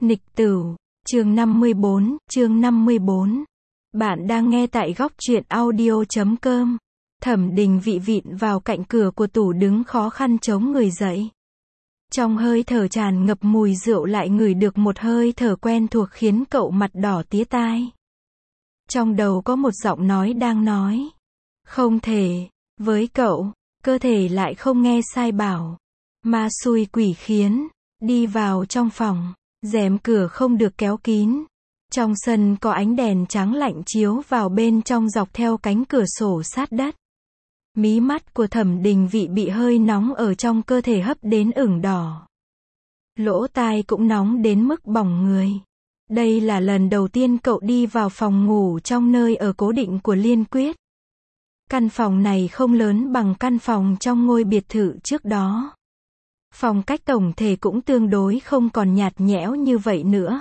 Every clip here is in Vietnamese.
Nịch Tửu, chương 54. Bạn đang nghe tại góc truyện audio.com. Thẩm Đình Vị vịn vào cạnh cửa của tủ đứng khó khăn chống người dậy. Trong hơi thở tràn ngập mùi rượu lại ngửi được một hơi thở quen thuộc khiến cậu mặt đỏ tía tai. Trong đầu có một giọng nói đang nói. Không thể, với cậu, cơ thể lại không nghe sai bảo. Ma xui quỷ khiến, đi vào trong phòng, rèm cửa không được kéo kín. Trong sân có ánh đèn trắng lạnh chiếu vào bên trong dọc theo cánh cửa sổ sát đất. Mí mắt của Thẩm Đình Vị bị hơi nóng ở trong cơ thể hấp đến ửng đỏ. Lỗ tai cũng nóng đến mức bỏng người. Đây là lần đầu tiên cậu đi vào phòng ngủ trong nơi ở cố định của Liên Quyết. Căn phòng này không lớn bằng căn phòng trong ngôi biệt thự trước đó. Phong cách tổng thể cũng tương đối không còn nhạt nhẽo như vậy nữa.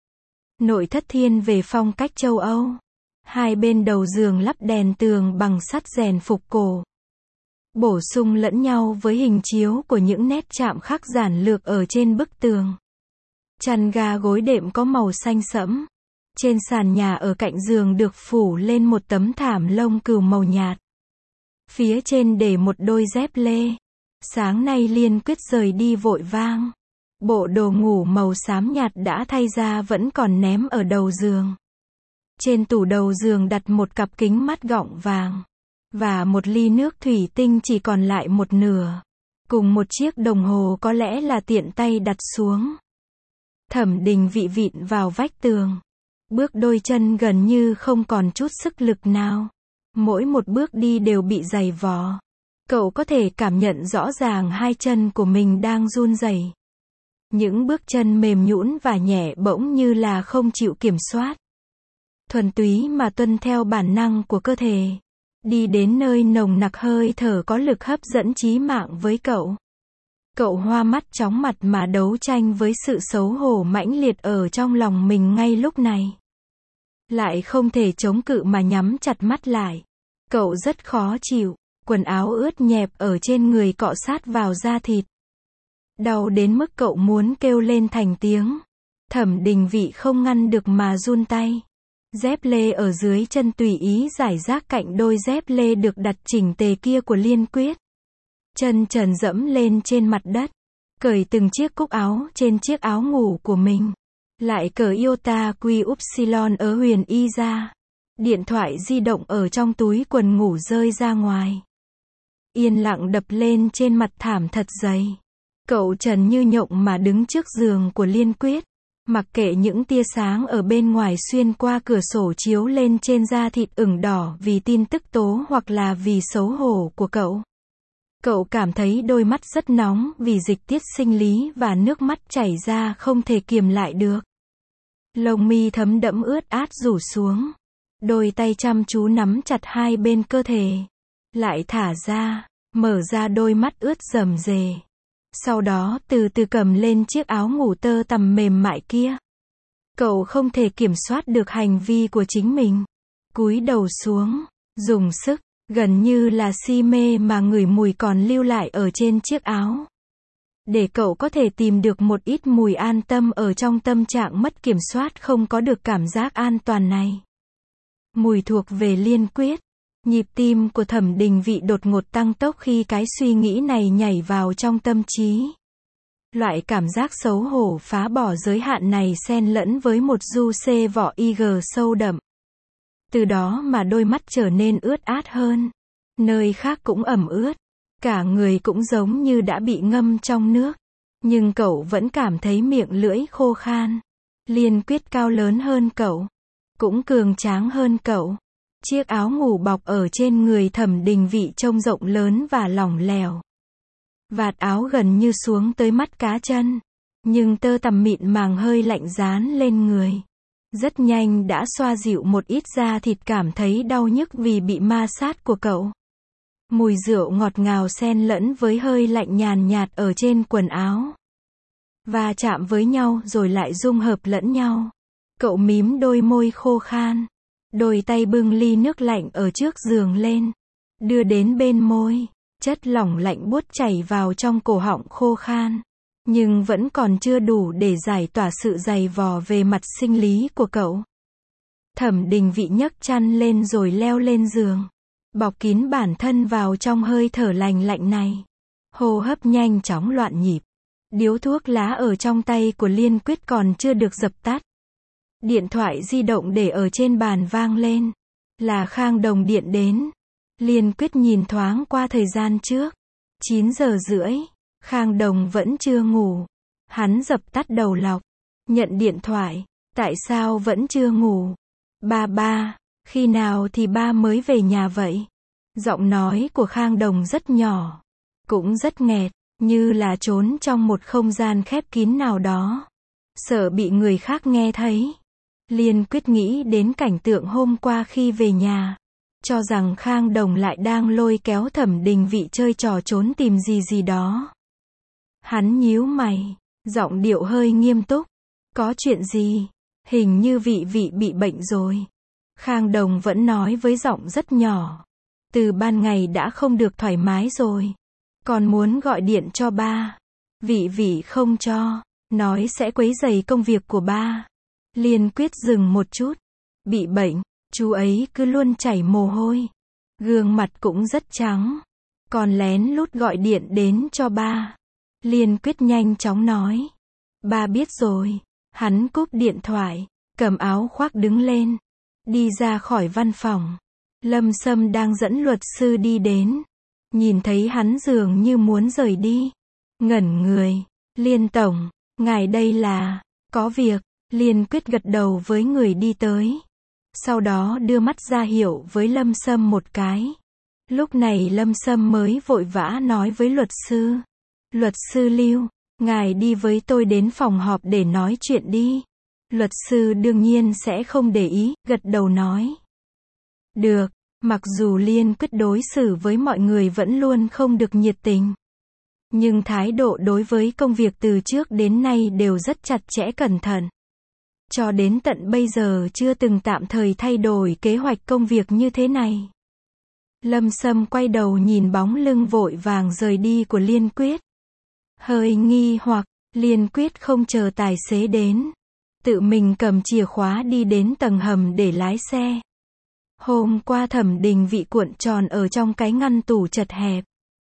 Nội thất thiên về phong cách châu Âu. Hai bên đầu giường lắp đèn tường bằng sắt rèn phục cổ. Bổ sung lẫn nhau với hình chiếu của những nét chạm khắc giản lược ở trên bức tường. Chăn ga gối đệm có màu xanh sẫm. Trên sàn nhà ở cạnh giường được phủ lên một tấm thảm lông cừu màu nhạt. Phía trên để một đôi dép lê. Sáng nay Liên Quyết rời đi vội vang. Bộ đồ ngủ màu xám nhạt đã thay ra vẫn còn ném ở đầu giường. Trên tủ đầu giường đặt một cặp kính mắt gọng vàng. Và một ly nước thủy tinh chỉ còn lại một nửa. Cùng một chiếc đồng hồ có lẽ là tiện tay đặt xuống. Thẩm Đình Vị vịn vào vách tường. Bước đôi chân gần như không còn chút sức lực nào. Mỗi một bước đi đều bị giày vò. Cậu có thể cảm nhận rõ ràng hai chân của mình đang run rẩy. Những bước chân mềm nhũn và nhẹ bỗng như là không chịu kiểm soát. Thuần túy mà tuân theo bản năng của cơ thể. Đi đến nơi nồng nặc hơi thở có lực hấp dẫn chí mạng với cậu. Cậu hoa mắt chóng mặt mà đấu tranh với sự xấu hổ mãnh liệt ở trong lòng mình ngay lúc này. Lại không thể chống cự mà nhắm chặt mắt lại. Cậu rất khó chịu. Quần áo ướt nhẹp ở trên người cọ sát vào da thịt. Đau đến mức cậu muốn kêu lên thành tiếng. Thẩm Đình Vị không ngăn được mà run tay. Dép lê ở dưới chân tùy ý rải rác cạnh đôi dép lê được đặt chỉnh tề kia của Liên Quyết. Chân trần dẫm lên trên mặt đất. Cởi từng chiếc cúc áo trên chiếc áo ngủ của mình. Lại cởi Iota Quy Upsilon ở huyền y ra. Điện thoại di động ở trong túi quần ngủ rơi ra ngoài. Yên lặng đập lên trên mặt thảm thật dày. Cậu trần như nhộng mà đứng trước giường của Liên Quyết. Mặc kệ những tia sáng ở bên ngoài xuyên qua cửa sổ chiếu lên trên da thịt ửng đỏ vì tin tức tố hoặc là vì xấu hổ của cậu. Cậu cảm thấy đôi mắt rất nóng vì dịch tiết sinh lý và nước mắt chảy ra không thể kiềm lại được. Lông mi thấm đẫm ướt át rủ xuống. Đôi tay chăm chú nắm chặt hai bên cơ thể. Lại thả ra, mở ra đôi mắt ướt rầm rề. Sau đó từ từ cầm lên chiếc áo ngủ tơ tằm mềm mại kia. Cậu không thể kiểm soát được hành vi của chính mình. Cúi đầu xuống, dùng sức, gần như là si mê mà ngửi mùi còn lưu lại ở trên chiếc áo. Để cậu có thể tìm được một ít mùi an tâm ở trong tâm trạng mất kiểm soát không có được cảm giác an toàn này. Mùi thuộc về Liên Quyết. Nhịp tim của Thẩm Đình Vị đột ngột tăng tốc khi cái suy nghĩ này nhảy vào trong tâm trí. Loại cảm giác xấu hổ phá bỏ giới hạn này xen lẫn với một du xê vỏ IG sâu đậm. Từ đó mà đôi mắt trở nên ướt át hơn. Nơi khác cũng ẩm ướt. Cả người cũng giống như đã bị ngâm trong nước. Nhưng cậu vẫn cảm thấy miệng lưỡi khô khan. Liên Quyết cao lớn hơn cậu. Cũng cường tráng hơn cậu. Chiếc áo ngủ bọc ở trên người Thẩm Đình Vị trông rộng lớn và lỏng lẻo. Vạt áo gần như xuống tới mắt cá chân. Nhưng tơ tằm mịn màng hơi lạnh dán lên người. Rất nhanh đã xoa dịu một ít da thịt cảm thấy đau nhức vì bị ma sát của cậu. Mùi rượu ngọt ngào xen lẫn với hơi lạnh nhàn nhạt ở trên quần áo. Va chạm với nhau rồi lại dung hợp lẫn nhau. Cậu mím đôi môi khô khan. Đôi tay bưng ly nước lạnh ở trước giường lên. Đưa đến bên môi. Chất lỏng lạnh buốt chảy vào trong cổ họng khô khan. nhưng vẫn còn chưa đủ để giải tỏa sự dày vò về mặt sinh lý của cậu. Thẩm Đình Vị nhấc chăn lên rồi leo lên giường, bọc kín bản thân vào trong hơi thở lành lạnh này. Hô hấp nhanh chóng loạn nhịp. Điếu thuốc lá ở trong tay của Liên Quyết còn chưa được dập tắt. Điện thoại di động để ở trên bàn vang lên. Là Khang Đồng điện đến. Liên Quyết nhìn thoáng qua thời gian trước. 9 giờ rưỡi. Khang Đồng vẫn chưa ngủ. Hắn dập tắt đầu lọc. Nhận điện thoại. Tại sao vẫn chưa ngủ? Ba, khi nào thì ba mới về nhà vậy? Giọng nói của Khang Đồng rất nhỏ. Cũng rất nghẹt, như là trốn trong một không gian khép kín nào đó. Sợ bị người khác nghe thấy. Liên Quyết nghĩ đến cảnh tượng hôm qua khi về nhà. Cho rằng Khang Đồng lại đang lôi kéo Thẩm Đình Vị chơi trò trốn tìm gì gì đó. Hắn nhíu mày, giọng điệu hơi nghiêm túc. Có chuyện gì? Hình như Vị Vị bị bệnh rồi. Khang Đồng vẫn nói với giọng rất nhỏ. Từ ban ngày đã không được thoải mái rồi. Còn muốn gọi điện cho ba. Vị Vị không cho. Nói sẽ quấy rầy công việc của ba. Liên Quyết dừng một chút. Bị bệnh, chú ấy cứ luôn chảy mồ hôi. Gương mặt cũng rất trắng. Còn lén lút gọi điện đến cho ba. Liên Quyết nhanh chóng nói. Ba biết rồi. Hắn cúp điện thoại, cầm áo khoác đứng lên. Đi ra khỏi văn phòng. Lâm Sâm đang dẫn luật sư đi đến. Nhìn thấy hắn dường như muốn rời đi. Ngẩn người. Liên tổng, ngài đây là, có việc. Liên Quyết gật đầu với người đi tới. Sau đó đưa mắt ra hiệu với Lâm Sâm một cái. Lúc này Lâm Sâm mới vội vã nói với luật sư. Luật sư Lưu, ngài đi với tôi đến phòng họp để nói chuyện đi. Luật sư đương nhiên sẽ không để ý, gật đầu nói. Được, mặc dù Liên Quyết đối xử với mọi người vẫn luôn không được nhiệt tình. Nhưng thái độ đối với công việc từ trước đến nay đều rất chặt chẽ cẩn thận. Cho đến tận bây giờ chưa từng tạm thời thay đổi kế hoạch công việc như thế này. Lâm Sâm quay đầu nhìn bóng lưng vội vàng rời đi của Liên Quyết. Hơi nghi hoặc, Liên Quyết không chờ tài xế đến. Tự mình cầm chìa khóa đi đến tầng hầm để lái xe. Hôm qua Thẩm Đình Vị cuộn tròn ở trong cái ngăn tủ chật hẹp.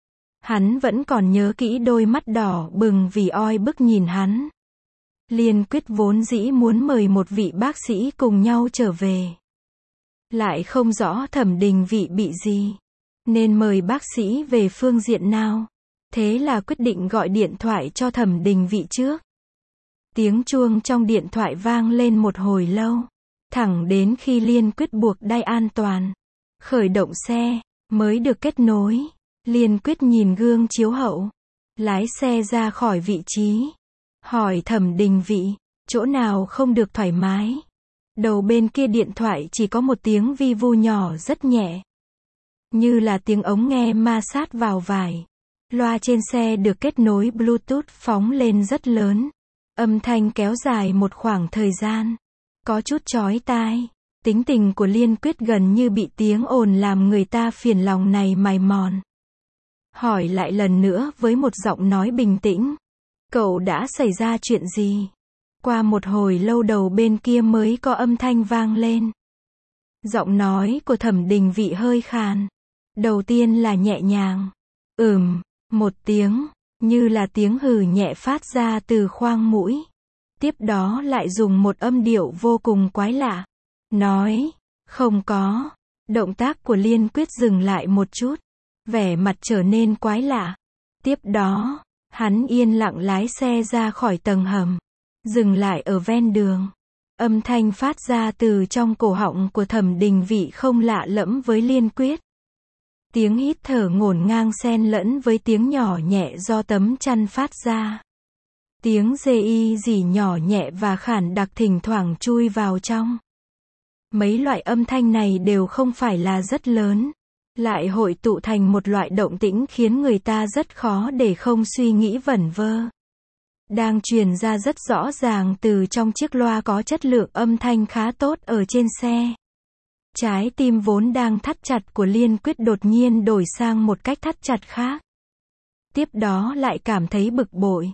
Hắn vẫn còn nhớ kỹ đôi mắt đỏ bừng vì oi bức nhìn hắn. Liên Quyết vốn dĩ muốn mời một vị bác sĩ cùng nhau trở về. Lại không rõ Thẩm Đình Vị bị gì. Nên mời bác sĩ về phương diện nào. Thế là quyết định gọi điện thoại cho Thẩm Đình Vị trước. Tiếng chuông trong điện thoại vang lên một hồi lâu. Thẳng đến khi Liên Quyết buộc đai an toàn. Khởi động xe, mới được kết nối. Liên Quyết nhìn gương chiếu hậu. Lái xe ra khỏi vị trí. Hỏi Thẩm Đình Vị, chỗ nào không được thoải mái? Đầu bên kia điện thoại chỉ có một tiếng vi vu nhỏ rất nhẹ. Như là tiếng ống nghe ma sát vào vải. Loa trên xe được kết nối Bluetooth phóng lên rất lớn. Âm thanh kéo dài một khoảng thời gian. Có chút chói tai. Tính tình của Liên Quyết gần như bị tiếng ồn làm người ta phiền lòng này mài mòn. Hỏi lại lần nữa với một giọng nói bình tĩnh. Cậu đã xảy ra chuyện gì? Qua một hồi lâu đầu bên kia mới có âm thanh vang lên. Giọng nói của Thẩm Đình Vị hơi khàn. Đầu tiên là nhẹ nhàng. Một tiếng, như là tiếng hừ nhẹ phát ra từ khoang mũi. Tiếp đó lại dùng một âm điệu vô cùng quái lạ. Nói, không có. Động tác của Liên Quyết dừng lại một chút. Vẻ mặt trở nên quái lạ. Tiếp đó, hắn yên lặng lái xe ra khỏi tầng hầm. Dừng lại ở ven đường. Âm thanh phát ra từ trong cổ họng của Thẩm Đình Vị không lạ lẫm với Liên Quyết. Tiếng hít thở ngổn ngang xen lẫn với tiếng nhỏ nhẹ do tấm chăn phát ra. Tiếng dì rỉ nhỏ nhẹ và khản đặc thỉnh thoảng chui vào trong. Mấy loại âm thanh này đều không phải là rất lớn. Lại hội tụ thành một loại động tĩnh khiến người ta rất khó để không suy nghĩ vẩn vơ. Đang truyền ra rất rõ ràng từ trong chiếc loa có chất lượng âm thanh khá tốt ở trên xe. Trái tim vốn đang thắt chặt của Liên Quyết đột nhiên đổi sang một cách thắt chặt khác. Tiếp đó lại cảm thấy bực bội.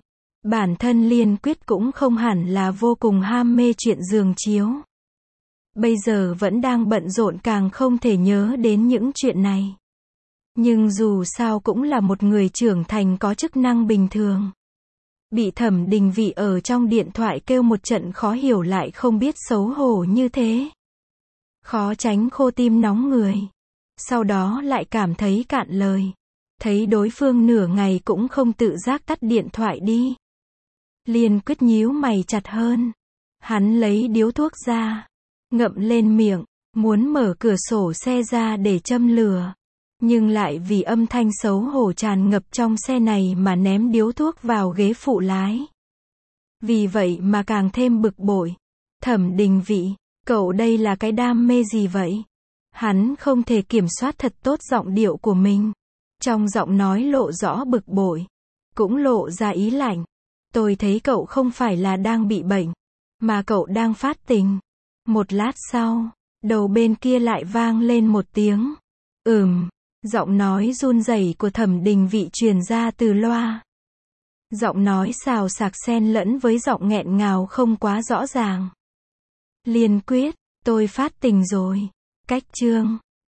Bản thân Liên Quyết cũng không hẳn là vô cùng ham mê chuyện giường chiếu. Bây giờ vẫn đang bận rộn càng không thể nhớ đến những chuyện này. Nhưng dù sao cũng là một người trưởng thành có chức năng bình thường. Bị Thẩm Đình Vị ở trong điện thoại kêu một trận khó hiểu lại không biết xấu hổ như thế. Khó tránh khô tim nóng người. Sau đó lại cảm thấy cạn lời. Thấy đối phương nửa ngày cũng không tự giác tắt điện thoại đi. Liên Quyết nhíu mày chặt hơn. Hắn lấy điếu thuốc ra, ngậm lên miệng, muốn mở cửa sổ xe ra để châm lửa. Nhưng lại vì âm thanh xấu hổ tràn ngập trong xe này mà ném điếu thuốc vào ghế phụ lái. Vì vậy mà càng thêm bực bội. Thẩm Đình Vị, cậu đây là cái đam mê gì vậy? Hắn không thể kiểm soát thật tốt giọng điệu của mình. Trong giọng nói lộ rõ bực bội, cũng lộ ra ý lạnh. Tôi thấy cậu không phải là đang bị bệnh, mà cậu đang phát tình. Một lát sau, đầu bên kia lại vang lên một tiếng. Giọng nói run rẩy của Thẩm Đình Vị truyền ra từ loa. Giọng nói xào xạc xen lẫn với giọng nghẹn ngào không quá rõ ràng. Liên Quyết, tôi phát tình rồi. Cách chương